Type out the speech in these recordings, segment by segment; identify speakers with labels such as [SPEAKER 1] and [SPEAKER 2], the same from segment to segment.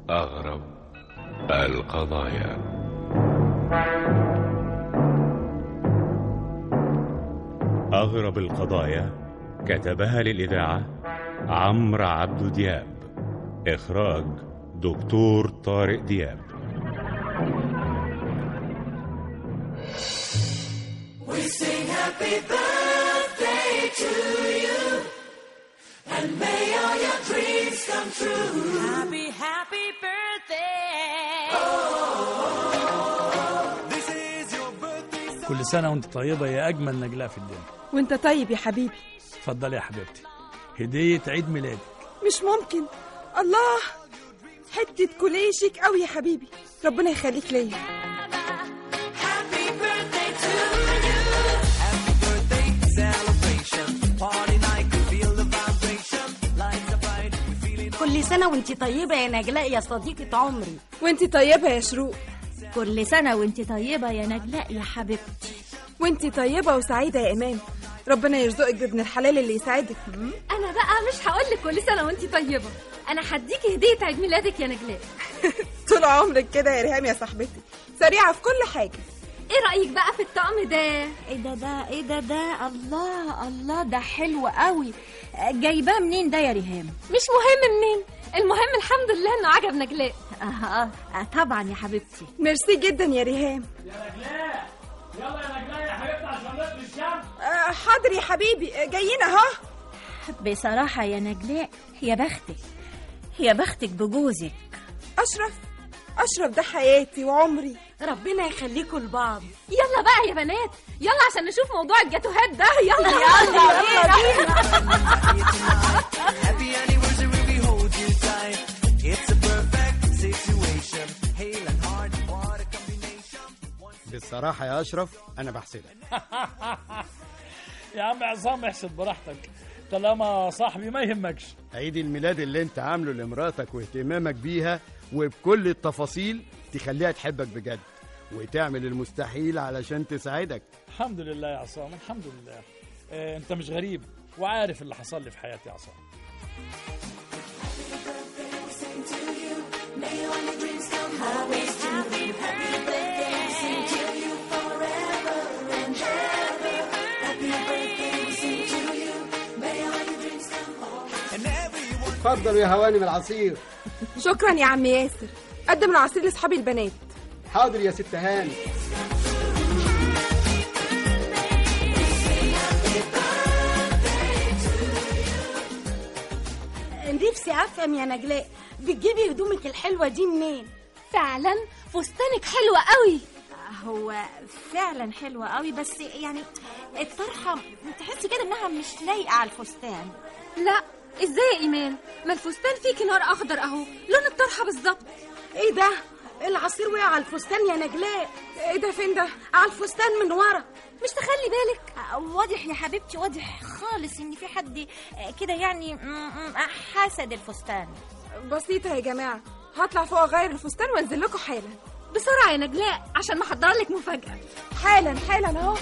[SPEAKER 1] أغرب القضايا. أغرب القضايا كتبها للإذاعة عمرو عبد دياب، إخراج دكتور طارق دياب.
[SPEAKER 2] We sing happy birthday to you and may all your dreams come true. Happy, happy birthday. This is your birthday.
[SPEAKER 3] كل سنة وانت طيبة يا أجمل نجلاء في الدنيا.
[SPEAKER 4] وانت طيب يا حبيبي.
[SPEAKER 3] اتفضلي يا حبيبتي، هدية عيد ميلادك.
[SPEAKER 4] مش ممكن. الله، حتة كوليشك قوي يا حبيبي، ربنا يخليك ليا.
[SPEAKER 5] كل سنة وانت طيبة يا نجلاء يا صديقة عمري.
[SPEAKER 4] وانت طيبة يا شروق.
[SPEAKER 5] كل سنة وانت طيبة يا نجلاء يا حبيبتي.
[SPEAKER 4] وانت طيبة وسعيدة يا إيمان، ربنا يرزقك بابن الحلال اللي يساعدك.
[SPEAKER 6] أنا بقى مش هقولك كل سنة وانت طيبة، أنا هديكي هدية عيد ميلادك يا نجلاء.
[SPEAKER 4] طول عمرك كده يا ريهام يا صاحبتي، سريعة في كل حاجة.
[SPEAKER 6] ايه رأيك بقى في الطقم ده؟
[SPEAKER 5] ايه ده الله الله، ده حلو قوي. جايباه منين ده يا ريهام؟
[SPEAKER 6] مش مهم منين، المهم الحمد لله انه عجب نجلاء.
[SPEAKER 5] طبعا يا حبيبتي.
[SPEAKER 4] ميرسي جدا يا ريهام.
[SPEAKER 3] يا نجلاء، يلا يا نجلاء يا حبيبتي عشان نطلع الشمس.
[SPEAKER 4] حاضر يا حبيبي، جايين اهو.
[SPEAKER 5] بصراحة يا نجلاء يا بختك بجوزك
[SPEAKER 4] أشرف ده حياتي وعمري،
[SPEAKER 5] ربنا يخليكم لبعض.
[SPEAKER 6] يلا بقى يا بنات، يلا عشان نشوف موضوع الجاتوهات ده. يلا
[SPEAKER 7] بصراحة يا أشرف أنا بحسدك.
[SPEAKER 3] يا عم عصام احسد براحتك، طالما صاحبي ما يهمكش.
[SPEAKER 7] عيد الميلاد اللي انت عامله لمراتك واهتمامك بيها وبكل التفاصيل تخليها تحبك بجد وتعمل المستحيل علشان تساعدك.
[SPEAKER 3] الحمد لله يا عصام، الحمد لله. انت مش غريب وعارف اللي حصل لي في حياتي يا عصام.
[SPEAKER 7] اتفضلوا يا هوانم العصير.
[SPEAKER 4] شكرا يا عم ياسر، قدم العصير لاصحابي البنات.
[SPEAKER 7] حاضر يا ست هاني.
[SPEAKER 5] نفسي افهم يا نجلاء، بتجيبي هدومك الحلوة دي منين؟
[SPEAKER 6] فعلا فستانك حلوة قوي.
[SPEAKER 5] هو فعلا حلوة قوي، بس يعني الطرحة تحسي كده انها مش لايقة على الفستان.
[SPEAKER 6] لا ازاي يا ايمان، ما الفستان فيه كنار اخضر اهو، لون الطرحة بالظبط.
[SPEAKER 5] ايه ده، العصير وقع على الفستان يا نجلاء.
[SPEAKER 4] ايه ده، فين ده؟
[SPEAKER 5] على الفستان من ورا.
[SPEAKER 6] مش تخلي بالك؟
[SPEAKER 5] واضح يا حبيبتي، واضح خالص ان في حد كده يعني حاسد الفستان.
[SPEAKER 4] بسيطة يا جماعة، هطلع فوق اغير الفستان وانزل لكم حالا.
[SPEAKER 6] بسرعة يا نجلاء عشان محضر لك مفاجأة.
[SPEAKER 4] حالا اهو.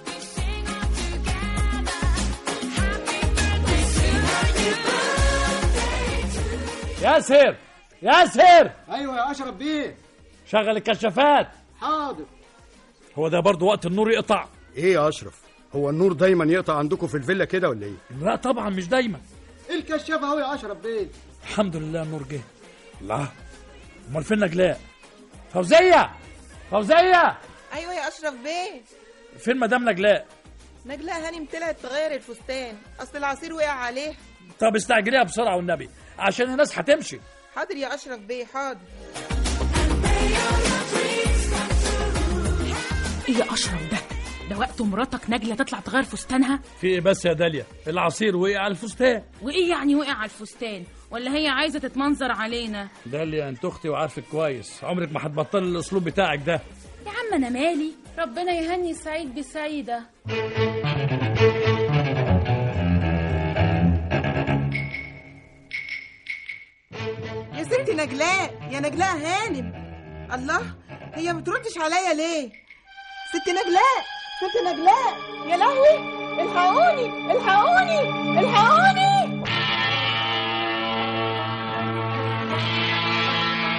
[SPEAKER 3] ياسر.
[SPEAKER 7] ايوه يا اشرف بيه.
[SPEAKER 3] شغل الكشافات.
[SPEAKER 7] حاضر.
[SPEAKER 3] هو ده برضو وقت النور يقطع؟
[SPEAKER 7] ايه يا اشرف، هو النور دايما يقطع عندكم في الفيلا كده ولا ايه؟
[SPEAKER 3] لا طبعا مش دايما.
[SPEAKER 7] الكشاف اهو يا اشرف بيه.
[SPEAKER 3] الحمد لله النور جه. الله، امال فين نجلاء؟ فوزية.
[SPEAKER 8] ايوه يا اشرف بيه.
[SPEAKER 3] فين مدام نجلاء
[SPEAKER 8] هانم طلعت تغير الفستان، اصل العصير وقع عليه.
[SPEAKER 3] طب استعجليها بسرعة والنبي عشان الناس هتمشي.
[SPEAKER 8] حاضر يا اشرف بيه، حاضر.
[SPEAKER 9] ايه يا اشرف ده وقت مراتك نجلة تطلع تغير فستانها؟
[SPEAKER 3] في ايه بس يا داليا، العصير وقع على الفستان.
[SPEAKER 9] وايه يعني وقع على الفستان؟ ولا هي عايزة تتمنظر علينا؟
[SPEAKER 3] داليا انت اختي وعارفك كويس، عمرك ما هتبطل الاسلوب بتاعك ده.
[SPEAKER 9] يا عم انا مالي، ربنا يهني سعيد بسعيدة.
[SPEAKER 8] يا ست نجلاء، يا نجلاء هانم، الله، هي ما بتردش عليا ليه؟ ست نجلاء، يا لهوي، الحقوني.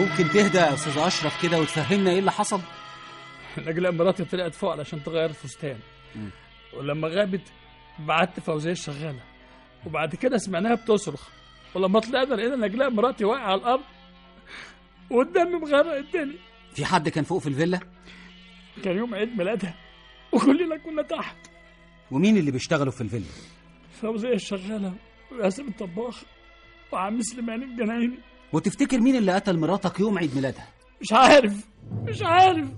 [SPEAKER 10] ممكن تهدى يا استاذ اشرف كده وتفهمنا ايه اللي حصل؟
[SPEAKER 3] نجلاء مراتي طلعت فوق علشان تغير الفستان، ولما غابت بعت فوزية الشغالة، وبعد كده سمعناها بتصرخ، ولما طلعنا لقينا نجلاء مراتي واقعة على الأرض والدم مغرق الدنيا.
[SPEAKER 10] في حد كان فوق في الفيلا؟
[SPEAKER 3] كان يوم عيد ميلادها وكلنا كنا تحت.
[SPEAKER 10] ومين اللي بيشتغلوا في الفيلا؟
[SPEAKER 3] فوزية الشغالة وياسم الطباخ وعم سليمان الجنايني.
[SPEAKER 10] وتفتكر مين اللي قتل مراتك يوم عيد ميلادها؟
[SPEAKER 3] مش عارف.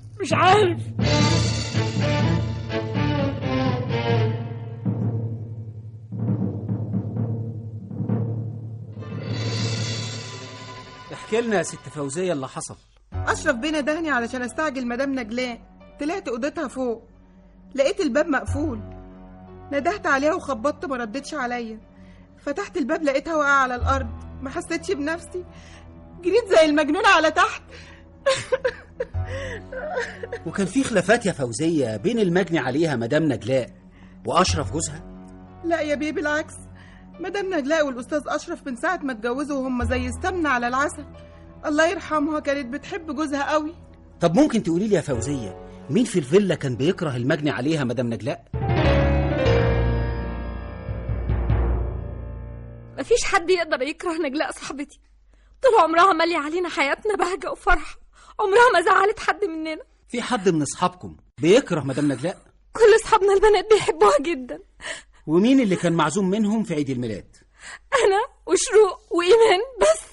[SPEAKER 10] احكي لنا يا ست فوزية اللي حصل.
[SPEAKER 8] اشرف بينا دهني علشان استعجل مدام نجلاء. طلعت اوضتها فوق، لقيت الباب مقفول، ندهت عليها وخبطت ما ردتش عليا. فتحت الباب لقيتها واقعه على الارض، ما حسيتش بنفسي، جريت زي المجنونه على تحت.
[SPEAKER 10] وكان في خلافات يا فوزية بين المجني عليها مدام نجلاء واشرف جوزها؟
[SPEAKER 8] لا يا بيه، بالعكس، مدام نجلاء والاستاذ اشرف من ساعه ما اتجوزوا وهم زي السمنه على العسل. الله يرحمها كانت بتحب جوزها قوي.
[SPEAKER 10] طب ممكن تقولي لي يا فوزية مين في الفيلا كان بيكره المجني عليها مدام نجلاء؟
[SPEAKER 6] مفيش حد يقدر يكره نجلاء صاحبتي، طول عمرها مالية علينا حياتنا بهجة وفرحة، عمرها ما زعلت حد مننا.
[SPEAKER 10] في حد من اصحابكم بيكره مدام نجلاء؟
[SPEAKER 6] كل اصحابنا البنات بيحبوها جدا.
[SPEAKER 10] ومين اللي كان معزوم منهم في عيد الميلاد؟
[SPEAKER 6] انا وشروق وايمان بس.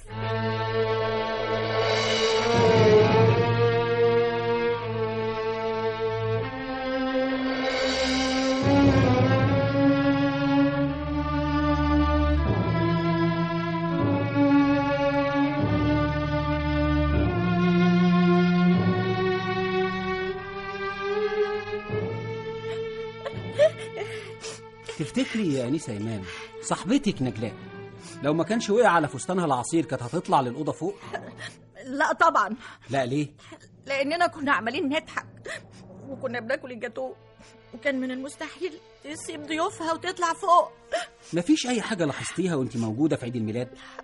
[SPEAKER 10] تفتكري يا أنيسة إيمان صاحبتك نجلاء لو ما كانش وقع على فستانها العصير كانت هتطلع للأوضة فوق؟
[SPEAKER 5] لا طبعا.
[SPEAKER 10] لا ليه؟
[SPEAKER 5] لأننا كنا عمالين نضحك وكنا بناكل الجاتوه، وكان من المستحيل تسيب ضيوفها وتطلع فوق.
[SPEAKER 10] مفيش أي حاجة لاحظتيها وانت موجودة في عيد الميلاد؟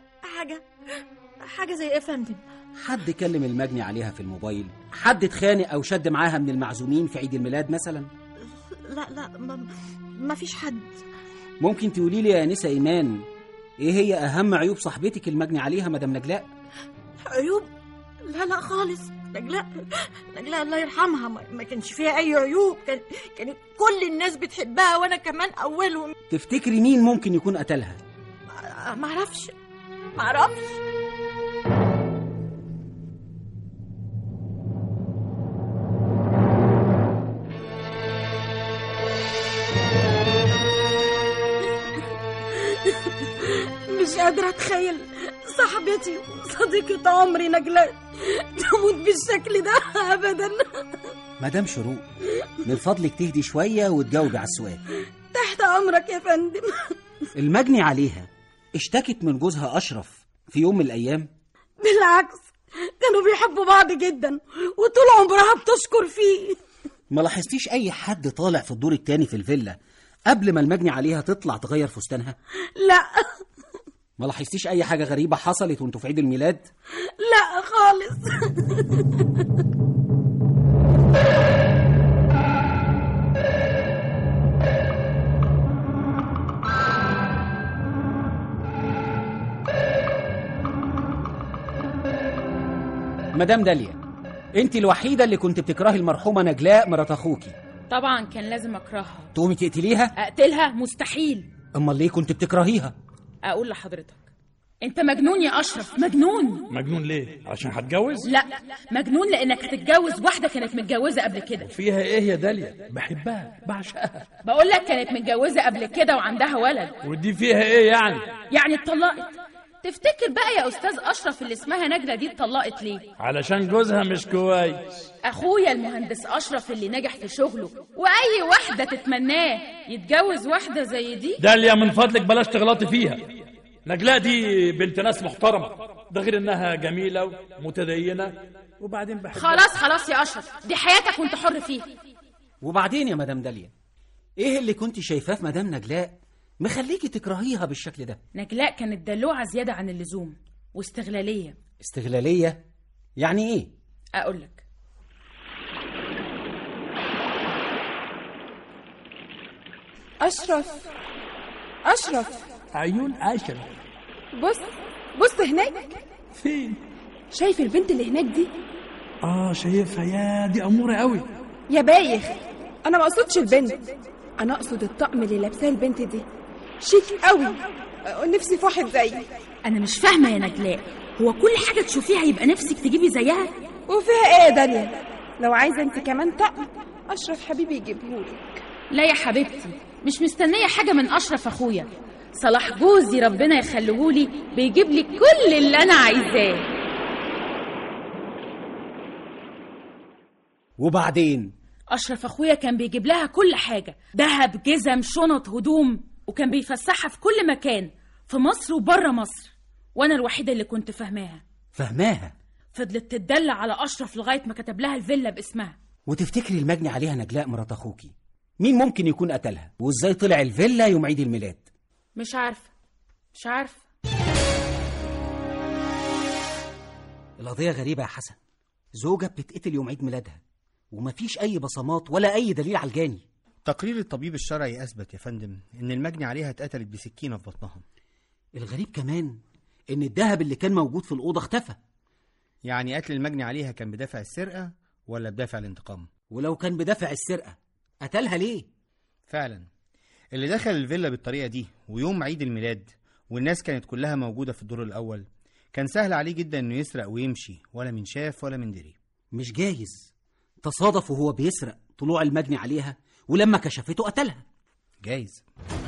[SPEAKER 5] حاجة زي إيه يا فندم؟
[SPEAKER 10] حد كلم المجني عليها في الموبايل؟ حد اتخانق أو شد معاها من المعزومين في عيد الميلاد مثلا؟
[SPEAKER 5] لا ما فيش حد.
[SPEAKER 10] ممكن تقولي لي يا أنسة إيمان إيه هي أهم عيوب صاحبتك المجني عليها مدام نجلاء؟
[SPEAKER 5] عيوب؟ لا خالص. نجلاء الله يرحمها ما كانش فيها أي عيوب، كانت كل الناس بتحبها وأنا كمان أولهم.
[SPEAKER 10] تفتكري مين ممكن يكون قتلها؟
[SPEAKER 5] معرفش. مش قادرة أتخيل صاحبتي وصديقة عمري نجلاء تموت بالشكل ده أبدا.
[SPEAKER 10] مدام شروق من فضلك تهدي شوية وتجاوبي على السؤال.
[SPEAKER 5] تحت أمرك يا فندم.
[SPEAKER 10] المجني عليها اشتكت من جوزها أشرف في يوم من الأيام؟
[SPEAKER 5] بالعكس، كانوا بيحبوا بعض جدا وطول عمرها بتشكر فيه.
[SPEAKER 10] ما لاحظتيش أي حد طالع في الدور التاني في الفيلا قبل ما المجني عليها تطلع تغير فستانها؟
[SPEAKER 5] لا.
[SPEAKER 10] ما لاحظتيش أي حاجة غريبة حصلت وانتوا في عيد الميلاد؟
[SPEAKER 5] لا خالص.
[SPEAKER 10] مدام داليا، انت الوحيدة اللي كنت بتكرهي المرحومة نجلاء مرات اخوكي.
[SPEAKER 9] طبعا كان لازم اكرهها.
[SPEAKER 10] تقومي تقتليها؟
[SPEAKER 9] اقتلها؟ مستحيل.
[SPEAKER 10] امال ليه كنت بتكرهيها؟
[SPEAKER 9] اقول لحضرتك انت مجنون يا اشرف، مجنون
[SPEAKER 3] ليه؟ عشان هتجوز؟
[SPEAKER 9] لا، مجنون لانك هتتجوز واحده كانت متجوزه قبل كده.
[SPEAKER 3] فيها ايه يا داليا؟ بحبها بعشقها.
[SPEAKER 9] بقول لك كانت متجوزه قبل كده وعندها ولد.
[SPEAKER 3] ودي فيها ايه يعني؟
[SPEAKER 9] يعني اتطلقت. تفتكر بقى يا استاذ اشرف اللي اسمها نجلة دي اتطلقت ليه؟
[SPEAKER 3] علشان جوزها مش كويس.
[SPEAKER 9] اخويا المهندس اشرف اللي نجح في شغله واي واحده تتمناه يتجوز واحده زي دي.
[SPEAKER 3] داليا من فضلك بلاش تغلطي فيها. نجلاء دي بنت ناس محترمه، ده غير انها جميله ومتدينه، وبعدين بحبها.
[SPEAKER 9] خلاص يا اشرف، دي حياتك وانت حر فيها.
[SPEAKER 10] وبعدين يا مدام داليا ايه اللي كنت شايفاه في مدام نجلاء مخليكي تكرهيها بالشكل ده؟
[SPEAKER 9] نجلاء كانت دلوعه زياده عن اللزوم واستغلاليه.
[SPEAKER 10] استغلاليه؟ يعني ايه؟
[SPEAKER 9] اقول لك.
[SPEAKER 4] أشرف
[SPEAKER 3] عيون أشرف.
[SPEAKER 4] بص هناك.
[SPEAKER 3] فين؟
[SPEAKER 4] شايف البنت اللي هناك دي؟
[SPEAKER 3] شايفها. يا دي أمورة قوي.
[SPEAKER 4] يا بايخ، أنا ما أقصدش البنت، أنا أقصد الطقم اللي لابساه البنت دي، شيك قوي، نفسي في واحد زيي.
[SPEAKER 9] انا مش فاهمه يا نجلاء، هو كل حاجه تشوفيها يبقى نفسك تجيبي زيها؟
[SPEAKER 4] وفيها ايه يا داليا؟ لو عايزه انت كمان طقم اشرف حبيبي يجيبهولك.
[SPEAKER 9] لا يا حبيبتي، مش مستنيه حاجه من اشرف اخويا، صلاح جوزي ربنا يخليهولي بيجيب لي كل اللي انا عايزاه.
[SPEAKER 10] وبعدين
[SPEAKER 9] اشرف اخويا كان بيجيب لها كل حاجه، دهب، جزم، شنط، هدوم، وكان بيفسحها في كل مكان في مصر وبره مصر، وانا الوحيده اللي كنت فاهماها. فضلت تدلع على اشرف لغايه ما كتب لها الفيلا باسمها.
[SPEAKER 10] وتفتكري المجني عليها نجلاء مرات اخوكي مين ممكن يكون قتلها؟ وازاي طلع الفيلا يوم عيد الميلاد؟
[SPEAKER 9] مش عارفه.
[SPEAKER 10] القضيه غريبه يا حسن، زوجة بتتقتل يوم عيد ميلادها ومفيش اي بصمات ولا اي دليل على الجاني.
[SPEAKER 11] تقرير الطبيب الشرعي اثبت يا فندم ان المجني عليها اتقتلت بسكينه في بطنها.
[SPEAKER 10] الغريب كمان ان الذهب اللي كان موجود في الاوضه اختفى.
[SPEAKER 11] يعني قتل المجني عليها كان بدافع السرقه ولا بدافع الانتقام؟
[SPEAKER 10] ولو كان بدافع السرقه قتلها ليه؟
[SPEAKER 11] فعلا اللي دخل الفيلا بالطريقه دي ويوم عيد الميلاد والناس كانت كلها موجوده في الدور الاول، كان سهل عليه جدا انه يسرق ويمشي، ولا من شاف ولا من دري.
[SPEAKER 10] مش جايز تصادف وهو بيسرق طلوع المجني عليها ولما كشفته قتلها؟
[SPEAKER 11] جايز.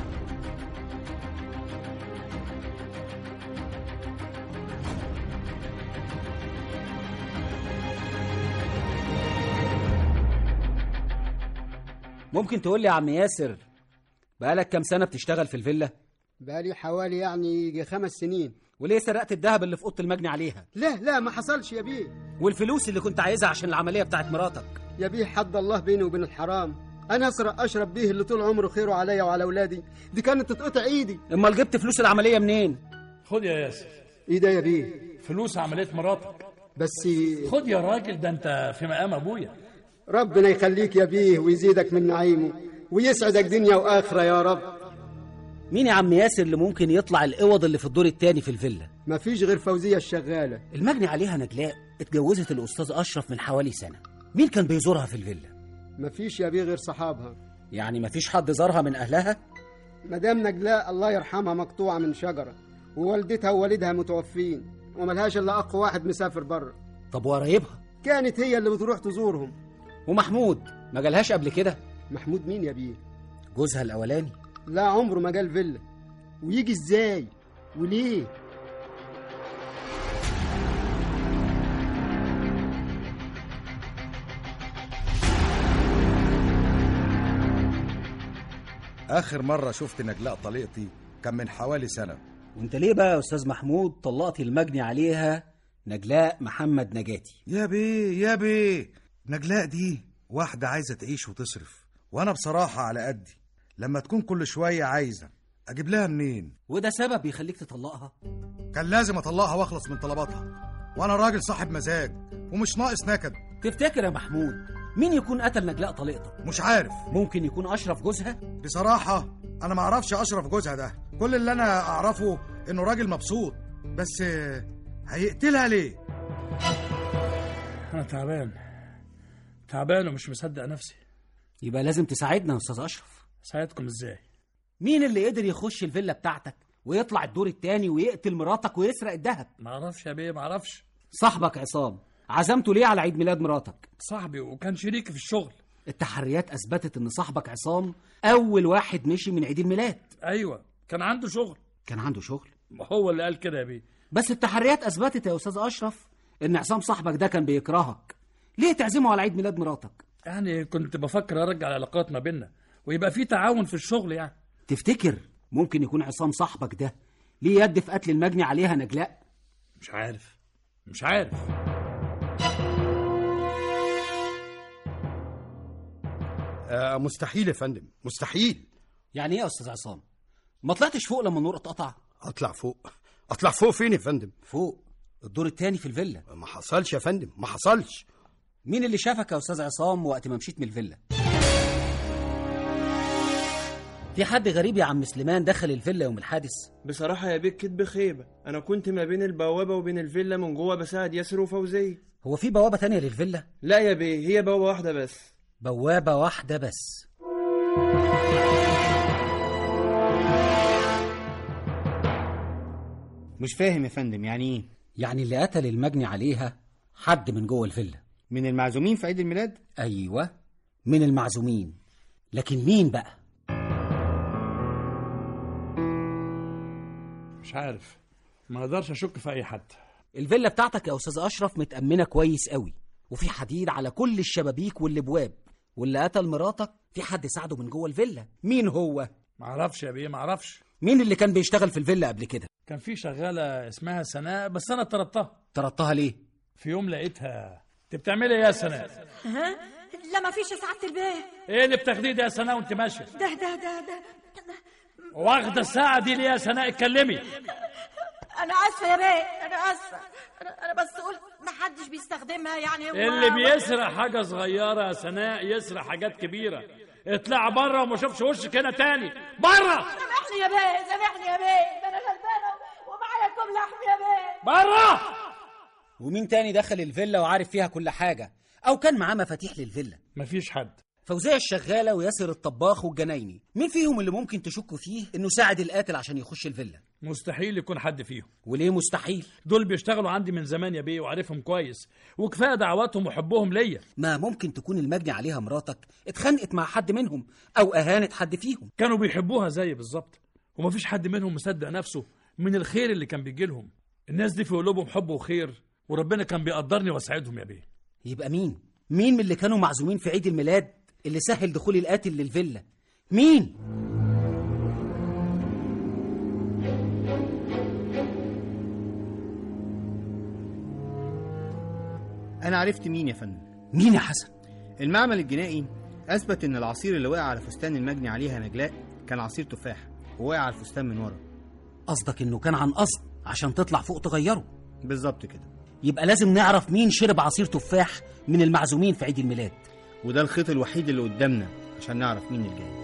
[SPEAKER 10] ممكن تقول لي يا عم ياسر بقالك كام سنة بتشتغل في الفيلا؟
[SPEAKER 7] بقالي حوالي يعني 5 سنين.
[SPEAKER 10] وليه سرقت الذهب اللي في اوضه المجني عليها؟
[SPEAKER 7] لا ما حصلش يا بيه.
[SPEAKER 10] والفلوس اللي كنت عايزها عشان العملية بتاعت مراتك؟
[SPEAKER 7] يا بيه حد الله بيني وبين الحرام، انا اسرق اشرب بيه اللي طول عمره خيره عليا وعلى اولادي، دي كانت تتقطع ايدي.
[SPEAKER 10] امال جبت فلوس العملية منين؟
[SPEAKER 3] خد يا ياسر.
[SPEAKER 7] ايه ده يا بيه؟
[SPEAKER 3] فلوس عملية مراتك.
[SPEAKER 7] بس
[SPEAKER 3] خد يا راجل، ده انت في مقام ابويا.
[SPEAKER 7] ربنا يخليك يا بيه ويزيدك من نعيمه ويسعدك دنيا واخره يا رب.
[SPEAKER 10] مين يا عم ياسر اللي ممكن يطلع القوض اللي في الدور الثاني في الفيلا؟
[SPEAKER 7] مفيش غير فوزية الشغالة.
[SPEAKER 10] المجني عليها نجلاء اتجوزت الأستاذ أشرف من حوالي سنة، مين كان بيزورها في الفيلا؟
[SPEAKER 7] مفيش يا بيه غير صحابها.
[SPEAKER 10] يعني مفيش حد زارها من أهلها؟
[SPEAKER 7] مدام نجلاء الله يرحمها مقطوعة من شجرة، ووالدتها ووالدها متوفين، وملهاش إلا أخ واحد مسافر بره.
[SPEAKER 10] طب وقرايبها؟
[SPEAKER 7] كانت هي اللي بتروح تزورهم.
[SPEAKER 10] ومحمود ما جالهاش قبل كده؟
[SPEAKER 7] محمود مين يا بيه؟
[SPEAKER 10] جوزها الأولاني.
[SPEAKER 7] لا عمره ما جال فيلا، ويجي ازاي وليه؟
[SPEAKER 12] آخر مرة شفت نجلاء طليقتي كان من حوالي سنة.
[SPEAKER 10] وانت ليه بقى يا أستاذ محمود طلقتي المجني عليها نجلاء محمد نجاتي؟
[SPEAKER 12] يا بيه نجلاء دي واحدة عايزة تعيش وتصرف، وأنا بصراحة على قدي، لما تكون كل شوية عايزة أجيب لها منين؟
[SPEAKER 10] وده سبب يخليك تطلقها؟
[SPEAKER 12] كان لازم أطلقها وأخلص من طلباتها، وأنا راجل صاحب مزاج ومش ناقص نكد.
[SPEAKER 10] تفتكر يا محمود مين يكون قتل نجلاء طليقتك؟
[SPEAKER 12] مش عارف.
[SPEAKER 10] ممكن يكون أشرف جوزها؟
[SPEAKER 12] بصراحة أنا ما أعرفش أشرف جوزها ده، كل اللي أنا أعرفه إنه راجل مبسوط، بس هيقتلها ليه؟
[SPEAKER 3] أنا تعبان ومش مصدق نفسي.
[SPEAKER 10] يبقى لازم تساعدنا يا أستاذ أشرف.
[SPEAKER 3] ساعدكم إزاي؟
[SPEAKER 10] مين اللي قدر يخش الفيلا بتاعتك ويطلع الدور التاني ويقتل مراتك ويسرق الذهب؟
[SPEAKER 3] معرفش يا بيه، معرفش.
[SPEAKER 10] صاحبك عصام عزمته ليه على عيد ميلاد مراتك؟
[SPEAKER 3] صاحبي وكان شريكي في الشغل.
[SPEAKER 10] التحريات أثبتت إن صاحبك عصام أول واحد مشي من عيد الميلاد.
[SPEAKER 3] أيوة كان عنده شغل.
[SPEAKER 10] كان عنده شغل؟
[SPEAKER 3] هو اللي قال كده يا بيه.
[SPEAKER 10] بس التحريات أثبتت يا أستاذ أشرف إن عصام صاحبك ده كان بيكرهك، ليه تعزمه على عيد ميلاد مراتك؟
[SPEAKER 3] يعني كنت بفكر أرجع العلاقات ما بيننا ويبقى في تعاون في الشغل يعني.
[SPEAKER 10] تفتكر ممكن يكون عصام صاحبك ده ليه يد في قتل المجني عليها نجلاء؟
[SPEAKER 3] مش عارف.
[SPEAKER 7] مستحيل يا فندم، مستحيل.
[SPEAKER 10] يعني ايه يا استاذ عصام؟ ما طلعتش فوق لما النور اتقطع؟
[SPEAKER 7] اطلع فوق فين يا فندم؟
[SPEAKER 10] فوق الدور التاني في الفيلا.
[SPEAKER 7] ما حصلش يا فندم، ما حصلش.
[SPEAKER 10] مين اللي شافك يا أستاذ عصام وقت ما مشيت من الفيلا؟ في حد غريب يا عم سليمان دخل الفيلا يوم الحادث؟
[SPEAKER 13] بصراحة يا بيه كدب خيبة، أنا كنت ما بين البوابة وبين الفيلا من جوه بساعد ياسر وفوزية.
[SPEAKER 10] هو في بوابة تانية للفيلا؟
[SPEAKER 13] لا يا بيه، هي بوابة واحدة بس.
[SPEAKER 10] بوابة واحدة بس.
[SPEAKER 11] مش فاهم يا فندم، يعني ايه؟
[SPEAKER 10] يعني اللي قتل المجني عليها حد من جوه الفيلا.
[SPEAKER 11] من المعزومين في عيد الميلاد؟
[SPEAKER 10] ايوه من المعزومين، لكن مين بقى؟
[SPEAKER 3] مش عارف، ما اقدرش اشك في اي حد.
[SPEAKER 10] الفيلا بتاعتك يا استاذ اشرف متأمنة كويس قوي، وفي حديد على كل الشبابيك والابواب، واللي قتل مراتك في حد ساعده من جوه الفيلا. مين هو؟
[SPEAKER 3] معرفش يا بيه، معرفش.
[SPEAKER 10] مين اللي كان بيشتغل في الفيلا قبل كده؟
[SPEAKER 3] كان في شغالة اسمها سناء، بس أنا
[SPEAKER 10] طردتها ليه؟
[SPEAKER 3] في يوم لقيتها. أنت بتعملي إيه يا سناء؟
[SPEAKER 5] ها؟ لا ما فيش يا سعادة البيه.
[SPEAKER 3] إيه اللي بتاخديه ده يا سناء وأنت ماشية؟
[SPEAKER 5] ده
[SPEAKER 3] واخدة الساعة دي ليه يا سناء؟ اتكلمي.
[SPEAKER 5] أنا آسفة يا بيه، أنا آسفة. أنا بس قلت محدش بيستخدمها يعني.
[SPEAKER 3] اللي بيسرق حاجة صغيرة يا سناء يسرق حاجات كبيرة. اطلع بره وما شوفش وشك هنا تاني. بره.
[SPEAKER 5] سامحني يا بيه، سامحني يا بيه، ده أنا غلبانة ومعايا كم لحم يا بيه.
[SPEAKER 3] بره.
[SPEAKER 10] ومين تاني دخل الفيلا وعارف فيها كل حاجة أو كان معاه مفاتيح للفيلا؟
[SPEAKER 3] مفيش حد.
[SPEAKER 10] فوزية الشغالة وياسر الطباخ والجنايني، مين فيهم اللي ممكن تشكوا فيه إنه ساعد القاتل عشان يخش الفيلا؟
[SPEAKER 3] مستحيل يكون حد فيهم.
[SPEAKER 10] وليه مستحيل؟
[SPEAKER 3] دول بيشتغلوا عندي من زمان يا بيه وعارفهم كويس، وكفايه دعواتهم وحبهم ليا.
[SPEAKER 10] ما ممكن تكون المجني عليها مراتك اتخانقت مع حد منهم أو أهانت حد فيهم.
[SPEAKER 3] كانوا بيحبوها زي بالظبط، ومفيش حد منهم مصدق نفسه من الخير اللي كان بيجيلهم. الناس دي في قلوبهم حب وخير، وربنا كان بيقدرني واساعدهم يا بيه.
[SPEAKER 10] يبقى مين من اللي كانوا معزومين في عيد الميلاد اللي سهل دخول القاتل للفيلا؟ مين؟
[SPEAKER 11] أنا عرفت مين يا فندم.
[SPEAKER 10] مين يا حسن؟
[SPEAKER 11] المعمل الجنائي أثبت إن العصير اللي وقع على فستان المجني عليها نجلاء كان عصير تفاح، ووقع على الفستان من ورا.
[SPEAKER 10] قصدك إنه كان عن قصد عشان تطلع فوق تغيره؟
[SPEAKER 11] بالظبط كده.
[SPEAKER 10] يبقى لازم نعرف مين شرب عصير تفاح من المعزومين في عيد الميلاد،
[SPEAKER 11] وده الخيط الوحيد اللي قدامنا عشان نعرف مين الجاي.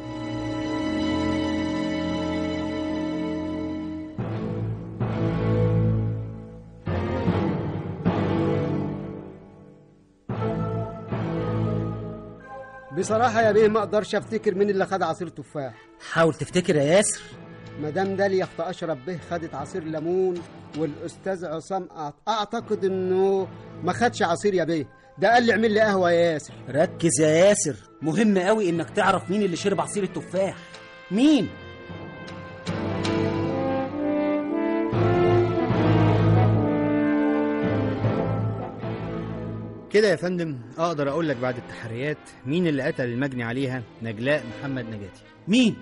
[SPEAKER 14] بصراحة يا بيه ما اقدرش افتكر مين اللي خد عصير تفاح.
[SPEAKER 10] حاول تفتكر يا ياسر.
[SPEAKER 14] مدام داليا اخت اشرف به خدت عصير ليمون، والاستاذ عصام اعتقد انه ما خدش عصير يا بيه، ده قال لي اعمل لي قهوة يا ياسر.
[SPEAKER 10] ركز يا ياسر، مهم قوي انك تعرف مين اللي شرب عصير التفاح. مين؟
[SPEAKER 11] كده يا فندم اقدر اقول لك بعد التحريات مين اللي قتل المجني عليها نجلاء محمد نجاتي.
[SPEAKER 10] مين؟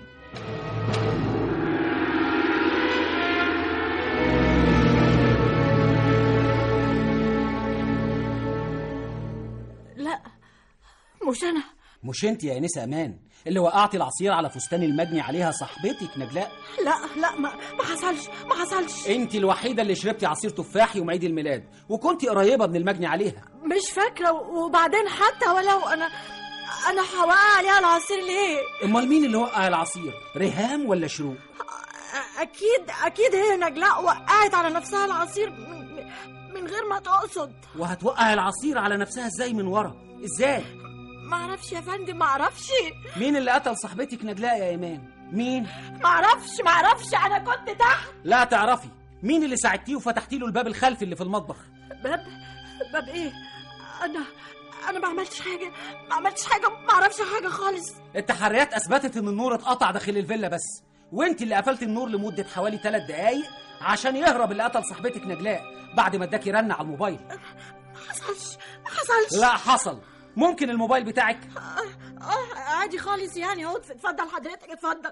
[SPEAKER 5] لا مش انا.
[SPEAKER 10] مش انت يا انسه امان اللي وقعتي العصير على فستان المجني عليها صاحبتك نجلاء؟
[SPEAKER 5] لا ما حصلش.
[SPEAKER 10] انت الوحيده اللي شربتي عصير تفاح يوم عيد الميلاد، وكنتي قريبه من المجني عليها.
[SPEAKER 5] مش فاكره، وبعدين حتى ولو انا هوقع عليها العصير ليه؟
[SPEAKER 10] امال مين اللي وقع العصير؟ ريهام ولا شروق؟
[SPEAKER 5] اكيد هي نجلاء وقعت على نفسها العصير من غير ما تقصد.
[SPEAKER 10] وهتوقع العصير على نفسها ازاي من ورا؟ ازاي؟
[SPEAKER 5] معرفش يا فندم، معرفش.
[SPEAKER 10] مين اللي قتل صاحبتك نجلاء يا ايمان؟ مين؟
[SPEAKER 5] معرفش، انا كنت تحت.
[SPEAKER 10] لا تعرفي. مين اللي ساعدتيه وفتحتي له الباب الخلفي اللي في المطبخ؟
[SPEAKER 5] باب ايه؟ انا ما عملتش حاجه، ما اعرفش حاجه خالص.
[SPEAKER 10] التحريات اثبتت ان النور اتقطع داخل الفيلا بس، وانت اللي قفلت النور لمده حوالي 3 دقايق عشان يهرب اللي قتل صاحبتك نجلاء بعد ما اداكي رن على الموبايل.
[SPEAKER 5] ما حصلش.
[SPEAKER 10] لا حصل. ممكن الموبايل بتاعك؟
[SPEAKER 5] عادي خالص يعني. اهو اتفضل حضرتك، اتفضل.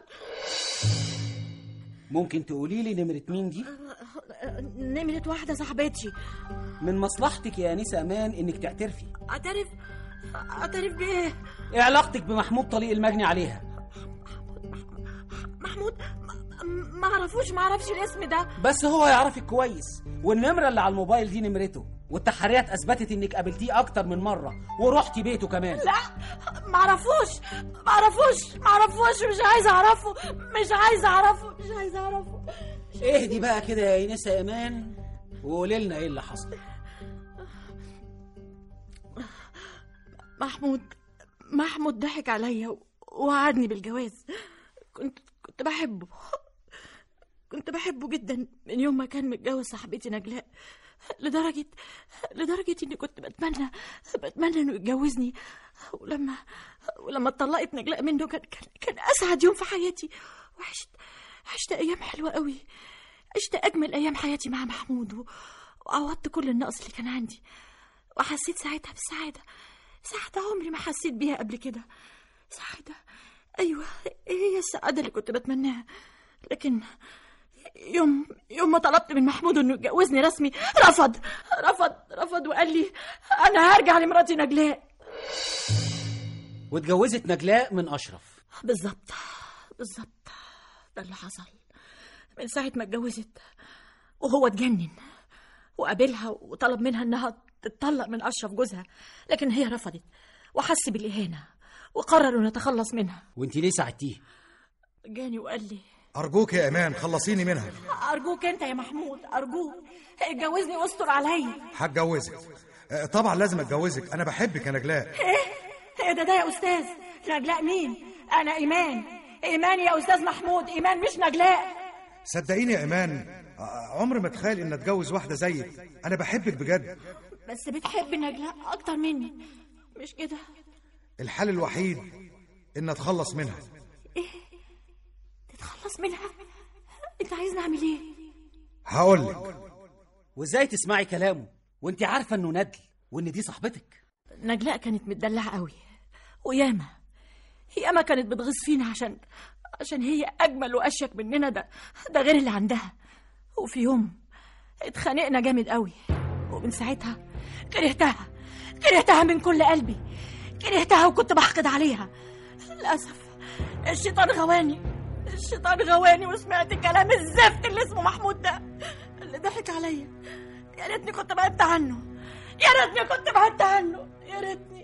[SPEAKER 10] ممكن تقولي لي نمرة مين دي؟
[SPEAKER 5] نمرة واحدة صاحبتي.
[SPEAKER 10] من مصلحتك يا أنسة أمان إنك تعترفي.
[SPEAKER 5] أعترف بإيه؟
[SPEAKER 10] إيه علاقتك بمحمود طليق المجني عليها؟
[SPEAKER 5] محمود ما اعرفش الاسم ده.
[SPEAKER 10] بس هو يعرفك كويس، والنمرة اللي على الموبايل دي نمرته، والتحريات اثبتت انك قابلتيه اكتر من مرة ورحتي بيته كمان.
[SPEAKER 5] لا ما اعرفوش، مش عايزه اعرفه.
[SPEAKER 10] اهدي بقى كده يا اينسة ايمان وقولي لنا ايه اللي حصل.
[SPEAKER 5] محمود ضحك عليا ووعدني بالجواز. كنت بحبه جدا من يوم ما كان متجوز صاحبتي نجلاء، لدرجة اني كنت بتمنى انه يتجوزني. ولما اتطلقت نجلاء منه كان اسعد يوم في حياتي. عشت ايام حلوة قوي، عشت اجمل ايام حياتي مع محمود، وعوضت كل النقص اللي كان عندي، وحسيت ساعتها بالسعادة، سعادة عمري ما حسيت بيها قبل كده. سعادة، ايوه هي السعادة اللي كنت بتمناها. لكن يوم ما طلبت من محمود انه يتجوزني رسمي، رفض وقال لي انا هرجع لمراتي نجلاء.
[SPEAKER 10] واتجوزت نجلاء من اشرف.
[SPEAKER 5] بالظبط ده اللي حصل. من ساعة ما اتجوزت وهو اتجنن وقابلها وطلب منها انها تتطلق من اشرف جوزها، لكن هي رفضت وحس بالاهانة وقرروا نتخلص منها.
[SPEAKER 10] وانتي ليه ساعدتيه؟
[SPEAKER 5] جاني وقال لي
[SPEAKER 12] أرجوك يا إيمان خلصيني منها.
[SPEAKER 5] أرجوك أنت يا محمود، أرجوك اتجوزني واستر عليا.
[SPEAKER 12] هتجوزك طبعا، لازم أتجوزك، أنا بحبك يا نجلاء.
[SPEAKER 5] إيه ده يا أستاذ؟ نجلاء مين؟ أنا إيمان يا أستاذ محمود، إيمان مش نجلاء.
[SPEAKER 12] صدقيني يا إيمان، عمري ما أتخيل إن أتجوز واحدة زيك، أنا بحبك بجد.
[SPEAKER 5] بس بتحب نجلاء أكتر مني مش كده؟
[SPEAKER 12] الحل الوحيد إن أتخلص منها.
[SPEAKER 5] إيه؟ تتخلص منها؟ انت عايزني اعمل ايه؟
[SPEAKER 12] هقولك.
[SPEAKER 10] وازاي تسمعي كلامه وانت عارفه انه ندل وان دي صاحبتك؟
[SPEAKER 5] نجلاء كانت متدلعه قوي، وياما كانت بتغيظ فينا عشان هي اجمل واشيك مننا. ده غير اللي عندها. وفي يوم اتخانقنا جامد قوي، ومن ساعتها كرهتها من كل قلبي، كرهتها وكنت بحقد عليها. للاسف الشيطان غواني وسمعت كلام الزفت اللي اسمه محمود ده اللي ضحك عليا. يا ريتني كنت بعدت عنه، يا ريتني.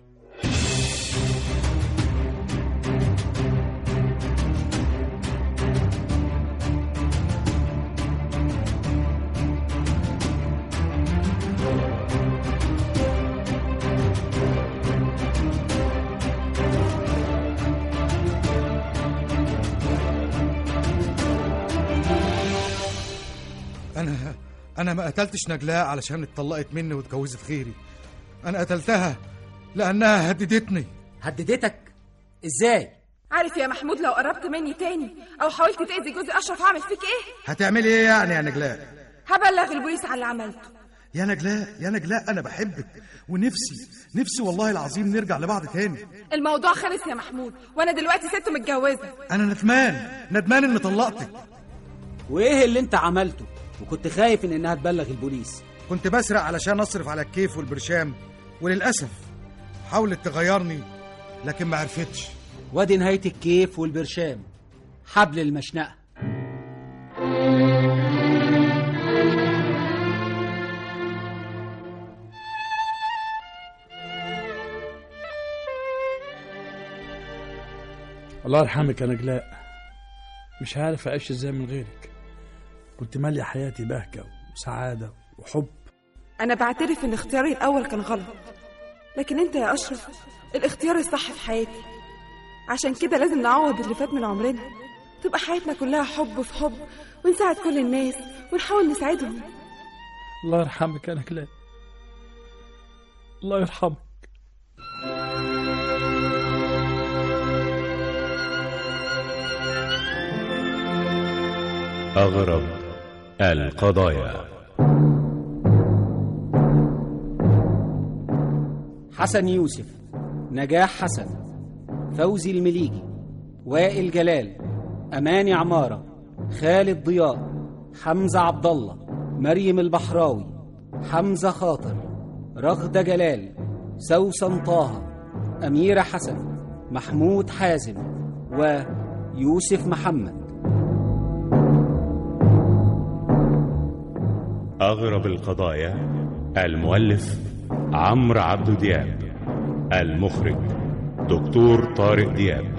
[SPEAKER 12] أنا ما قتلتش نجلاء علشان اتطلقت مني واتجوزت غيري. أنا قتلتها لأنها هددتني.
[SPEAKER 10] هددتك؟ إزاي؟
[SPEAKER 4] عارف يا محمود، لو قربت مني تاني أو حاولت تأذي جوزي أشرف هعمل فيك إيه؟
[SPEAKER 12] هتعملي إيه يعني يا نجلاء؟
[SPEAKER 4] هبلغ البوليس على اللي عملته.
[SPEAKER 12] يا نجلاء أنا بحبك، ونفسي والله العظيم نرجع لبعض تاني.
[SPEAKER 4] الموضوع خلص يا محمود، وأنا دلوقتي ست متجوزة.
[SPEAKER 12] أنا ندمان إني طلقتك.
[SPEAKER 10] وإيه اللي أنت عملته؟ وكنت خايف إنها تبلغ البوليس.
[SPEAKER 12] كنت بسرق علشان أصرف على الكيف والبرشام، وللأسف حاولت تغيرني لكن ما عرفتش.
[SPEAKER 10] وادي نهاية الكيف والبرشام، حبل المشنقة.
[SPEAKER 3] الله يرحمك يا نجلاء، مش عارف أعيش إزاي من غيرك. كنت مالية حياتي بهجة وسعادة وحب.
[SPEAKER 4] أنا بعترف إن اختياري الأول كان غلط، لكن أنت يا أشرف الاختيار الصح في حياتي. عشان كده لازم نعوض اللي فات من عمرنا، تبقى حياتنا كلها حب في حب، ونساعد كل الناس ونحاول نساعدهم.
[SPEAKER 3] الله يرحمك يا نجلاء، الله يرحمك.
[SPEAKER 1] أغرب القضايا.
[SPEAKER 10] حسن يوسف، نجاح حسن، فوزي المليجي، وائل جلال، أماني عمارة، خالد ضياء، حمزة عبد الله، مريم البحراوي، حمزة خاطر، رغدة جلال، سوسن طه، أميرة حسن، محمود حازم، ويوسف محمد.
[SPEAKER 1] أغرب القضايا. المؤلف عمرو عبد دياب. المخرج دكتور طارق دياب.